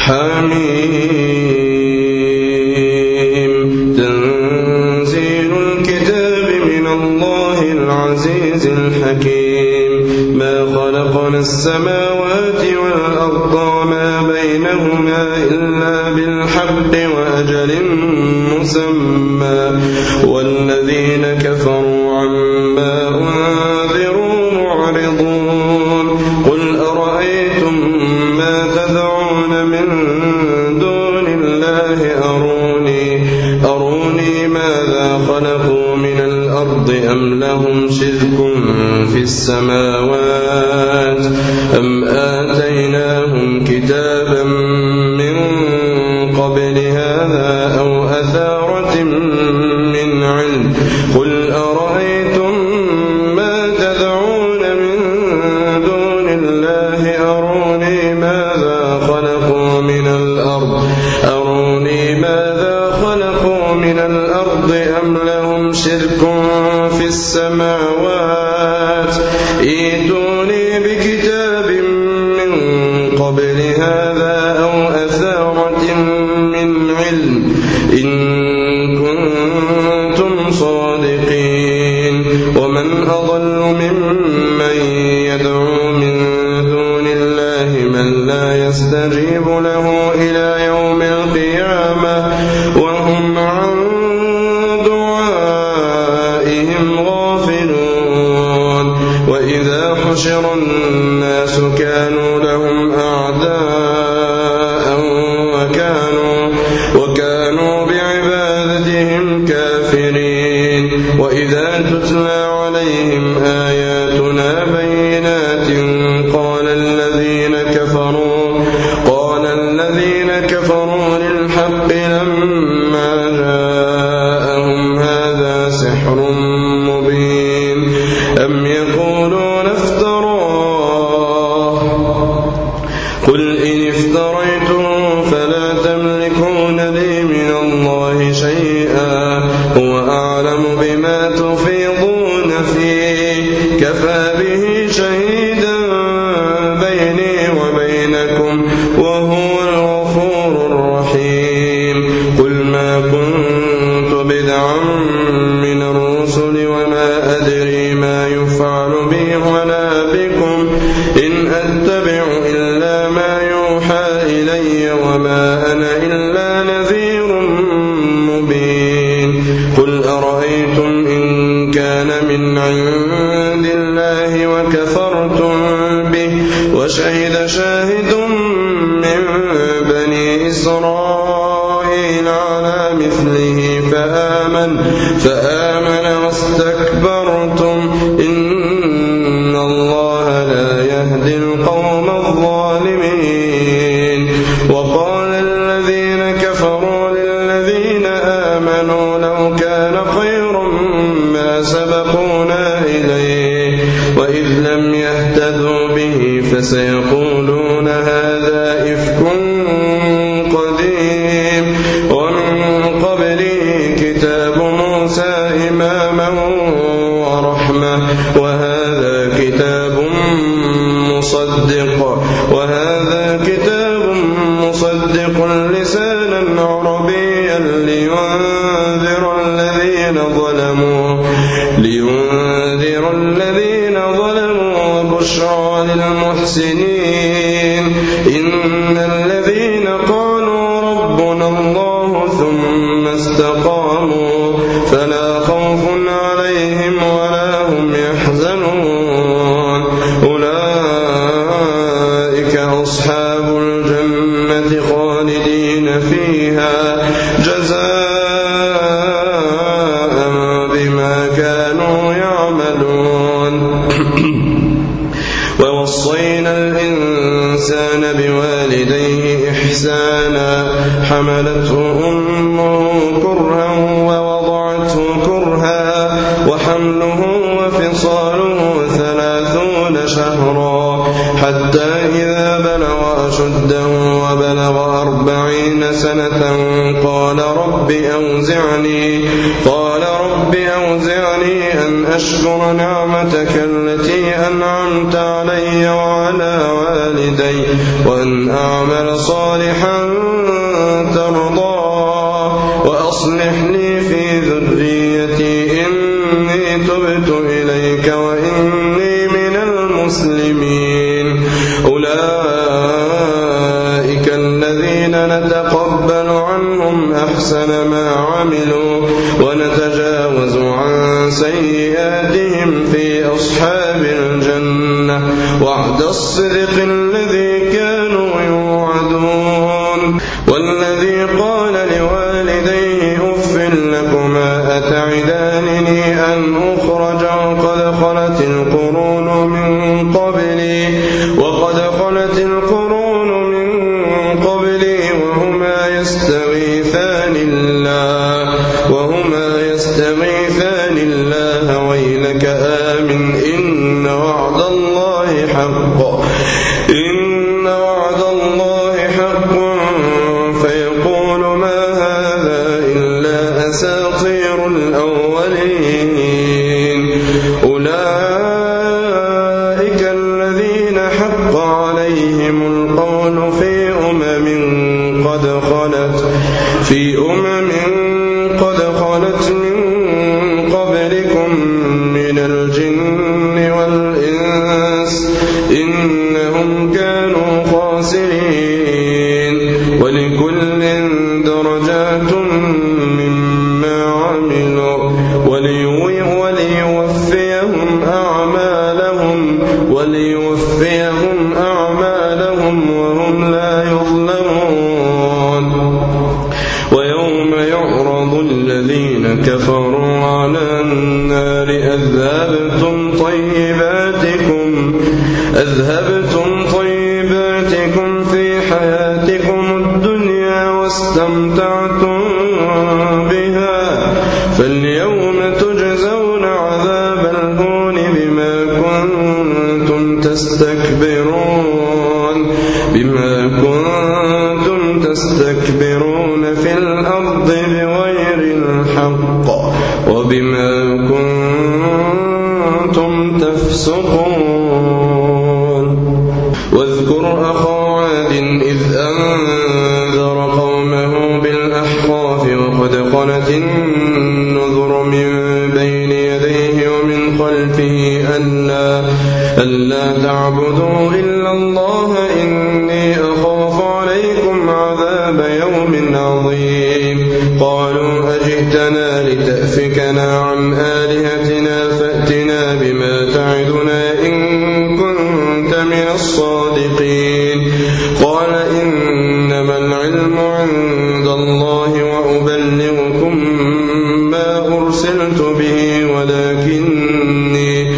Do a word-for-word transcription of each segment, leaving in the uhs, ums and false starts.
حميم تنزيل الكتاب من الله العزيز الحكيم ما خلقنا السماوات والأرض وما بينهما إلا بالحق وأجل مسمى والذين كفروا عما أنذروا معرضون قل أرأيتم ما تدعون من دون الله أروني أروني ماذا خلقوا من الأرض أم لهم شرك في السماوات أم آتيناهم كتابا من قبل هذا أو أثارة من علم قل أرأيتم ما تدعون من دون الله أروني ماذا خلقوا من الأرض أروني ماذا خلقوا من الأرض أم لهم شرك في السماوات ائتوني بكتاب من قبل هذا أو أثارة من علم إن كنتم صادقين ومن أضل ممن يدعو من دون الله من لا يستجيب له إلى يوم القيامة وهم عن دعائهم غافلون وإذا حشر الناس كانوا لهم أعداء وكانوا, وكانوا بعبادتهم كافرين وإذا تتلى عليهم آياتنا بينات قال الذين كفروا قال الذين كفروا للحق لما جاءهم هذا سحر مبين أم يقولون افتراه قل إن افتريته فلا تملكون لي من الله شيئا هو أعلم بما تفيضون فيه كفى به شهيدا بيني وبينكم وهو الغفور الرحيم قل ما كنت بدعا من الرسل وما أدري ما يفعل بي ولا بكم إن أتبع إلا ما يوحى إلي وما أنا إلا نذير مبين قل أرأيتم إن كان من عند الله وكفرتم به وشهد شاهد من بني إسرائيل على مثله فآمن فآمن واستكبرتم إن الله لا يهدي القوم الظالمين وقال الذين كفروا للذين آمنوا لو كان خيرا ما سبقونا إليه وإذ لم يهتدوا به فسيقولون هذا إفك قديم ومن قبله كتاب موسى إماما ورحمة وهذا كتاب مصدق وهذا كتاب مصدق لسانا عربيا لينذر الذين ظلموا لينذر الذين ظلموا وبشرى للمحسنين إن الذين قالوا ربنا الله ثم استقاموا فلا خوف عليهم ولا هم يحزنون أولئك أصحاب الجنة خالدين فيها جزاء بما كانوا يعملون ووصينا الإنسان بوالديه إحسانا حملته أمه كرها ووضعته كرها وحمله وفصاله ثلاثون شهرا حتى إذا بلغ أشده وبلغ أربعين سنة قال رب أوزعني قال رب أوزعني أن أشكر نعمتك التي أنعمت علي وعلى والدي بوالدي وأن أعمل صالحا ترضاه وأصلح لي في ذريتي إني تبت إليك وإني من المسلمين. أولئك الذين نتقبل عنهم أحسن ما عملوا ونتجاوز عن سيئاتهم في أصحاب الجنة وعد الصدق الذي كانوا يوعدون. والذي قال لوالديه أف لكما أتعدانني أن أخرج وقد خلت القرون من قبلي وقد خلت القرون من قبلي وهما يستغيثان الله وهما يستغيثان الله ويلك آمن إن وعد الله حق إن وعد الله حق فيقول ما هذا إلا أساطير الأولين. أولئك الذين حق عليهم القول في أمم قد خلت في أمم قد خلت من قبلكم من الجن والإنس إنهم كانوا خاسرين. ولكل درجات مما عملوا وليوفيهم أعمالهم وليوفيهم أعمالهم وهم لا يظلمون. ويوم يعرض الذين كفروا على النار أذهبتم طيباتكم أذهبتم طيباتكم في حياتكم الدنيا واستمتعتم بها فاليوم تجزون عذاب الهون بما كنتم تستكبرون بما كنتم تستكبرون في الأرض بغير الحق وبما كنتم تفسقون. واذكر أخا عاد إذ أنذر قومه بالأحقاف وقد خلت النذر من بين يديه ومن خلفه ألا, ألا تعبدوا إلا الله إني أخاف عليكم عذاب يوم عظيم. قالوا أجئتنا لتأفكنا عن آلهتنا فأتنا بما تعدنا إن كنت من الصادقين. قال إنما العلم عند الله وأبلغكم ما أرسلت به ولكني,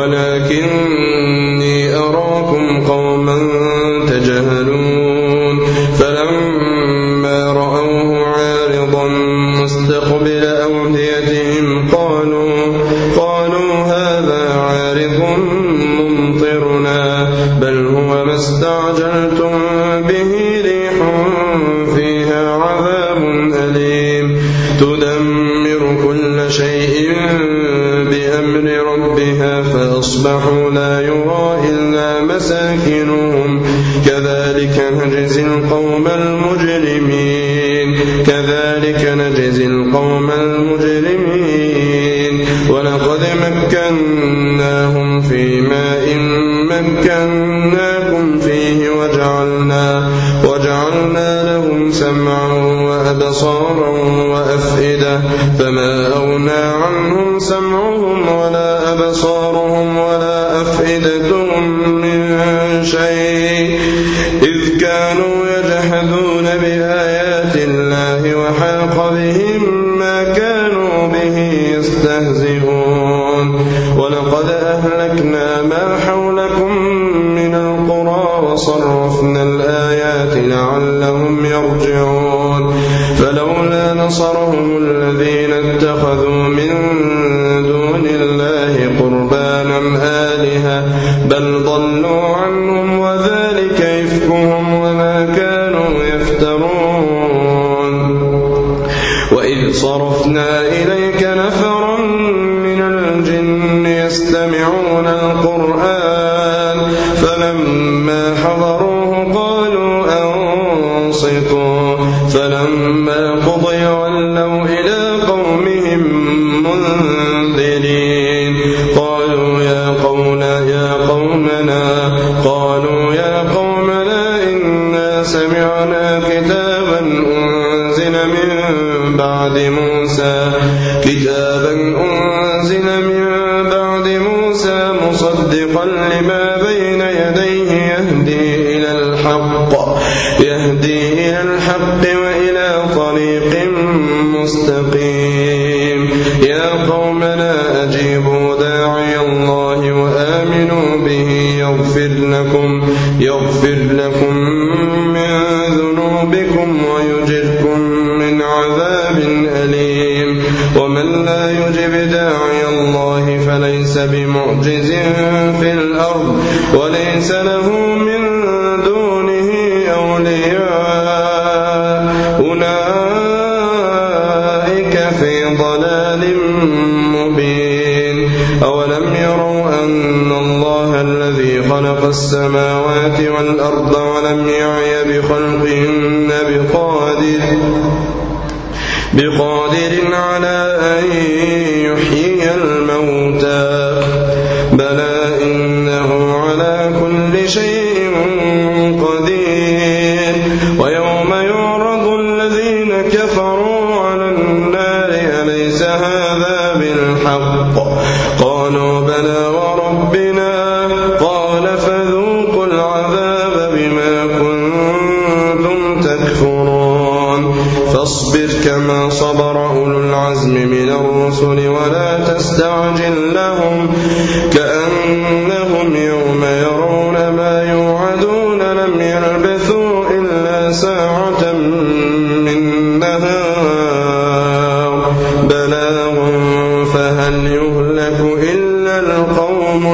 ولكني أراكم قوما تجهلون. فلما رأوه عارضا مستقبل أوديتهم قالوا, قالوا هذا عارض ممطرنا بل هو ما استعجلتم به ريح فيها عذاب أليم تدمر كل شيء بأمر ربها فأصبحوا لا يرى إلا مساكنهم كذلك نجزي القوم المجرمين كذلك نجزي القوم المجرمين. ولقد مكناهم في ماء مكناكم فيه وجعلنا, وجعلنا لهم سمعا وأبصارا وأفئدة فما أغنى عنهم سمعهم ولا أبصارهم ولا أفئدتهم من شيء إذ كانوا يجحدون بآيات الله وحاق بهم ما كانوا به يستهزئون. ولقد أهلكنا ما حولكم من القرى وصرفنا الآيات لعلهم يرجعون. فلولا نصرهم الذين اتخذوا من دون الله قربانا آلهة بل ضلوا عنهم وذلك إفكهم وما كانوا يفترون. وإذ صرفنا إليك نفرا من الجن يستمعون القرآن فلما حضر أنصتوا فلما قضي ولوا إلى قومهم منذرين قالوا يا قومنا يا قومنا قالوا يا قومنا إنا سمعنا كتابا أنزل من بعد موسى كتابا أنزل من بعد موسى مصدقا لما بين يديه يهدي إلى الحق يهدي إلى الحق وإلى طريق مستقيم يا قومنا أجيبوا داعي الله وآمنوا به يغفر لكم يغفر لكم من ذنوبكم ويجركم من عذاب أليم ومن لا يجب داعي الله فليس بمعجز في الأرض وليس له من دونه أولياء أولئك في ضلال مبين أولم يروا أن الله الذي خلق السماوات والأرض ولم يعي بخلقهن بقادر بقادر على أن يحيي الموتى بلى إنه على كل شيء قدير ويوم يعرض الذين كفروا على النار أليس هذا بالحق قالوا بلى وربنا قال فذوقوا العذاب بما كنتم تكفرون فاصبر كما صبر أولو العزم من الرسل ولا تستعجل لهم كأنهم يوم يرون ما يوعدون لم يلبثوا إلا ساعة من نهار بلاغ فهل يهلك إلا القوم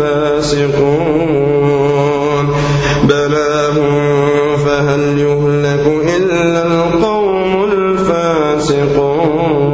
الفاسقون بلاغ فهل يهلك إلا القوم الفاسقون